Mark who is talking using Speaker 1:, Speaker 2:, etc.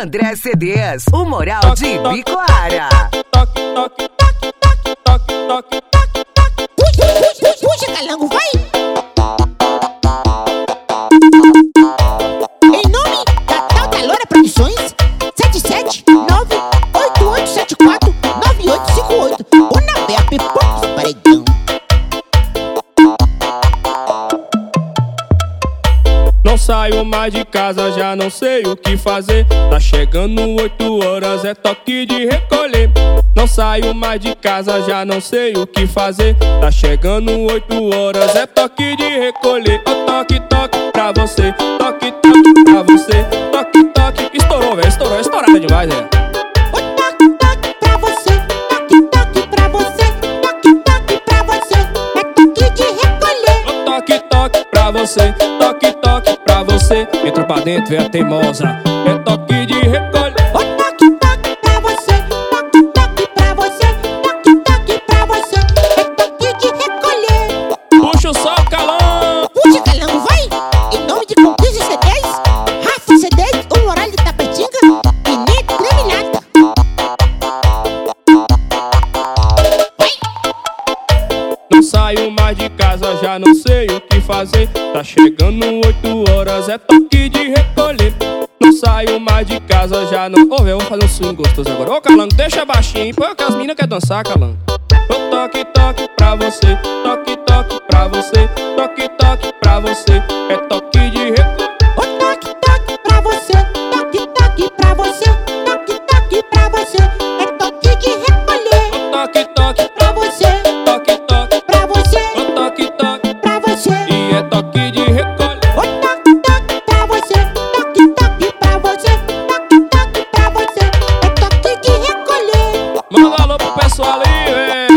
Speaker 1: André CDs, o Moral de Ibicoara.
Speaker 2: Puxa, calango, vai! Em nome da Tal da Loura Produções, 77988749858 ou na VAP Poucos Paredão.
Speaker 3: Não saio mais de casa, já não sei o que fazer. Tá chegando 8 horas, é toque de recolher. Não saio mais de casa, já não sei o que fazer. Tá chegando 8 horas, é toque de recolher. Ó, toque, toque pra você, toque, toque pra você, toque, toque. Estourou, velho, estourou, estourada demais, velho.
Speaker 2: Toque, toque pra você, toque, toque pra você, toque, toque pra você, é toque de recolher.
Speaker 3: Ó, toque, toque pra você, toque, toque pra você. Entra pra dentro, vem a teimosa, é toque de recolher.
Speaker 2: Toque, toque pra você, toque, toque pra você, toque, toque pra você, é toque de recolher.
Speaker 3: Puxa o sol, calão.
Speaker 2: Puxa, calango, vai! Em nome de Conquista C10, Rafa C10, o Moral de Tapetinga e Neto Creminata. Vai!
Speaker 3: Não saio mais de casa, já não sei o que fazer. Tá chegando 8 horas, é toque de recolher. Não saio mais de casa, já não... Ô, velho, vamos fazer um swing gostoso agora. Ô, Calango, deixa baixinho, põe que as meninas querem dançar, Calango. Ô, toque, toque pra você, toque, toque pra você, toque, toque pra você, é toque de recolher.
Speaker 2: Toque, toque pra você, toque, toque pra você, toque, toque pra você, é toque de recolher.
Speaker 3: Ô, toque, toque
Speaker 2: Pra você,
Speaker 3: toque, toque,
Speaker 2: pra você,
Speaker 3: ô, toque, toque,
Speaker 2: pra você.
Speaker 3: e é toque de recolher.
Speaker 2: Toque, toque pra você, toque, toque pra você, toque, toque pra você, é toque de recolher.
Speaker 3: Manda alô pro pessoal aí, velho.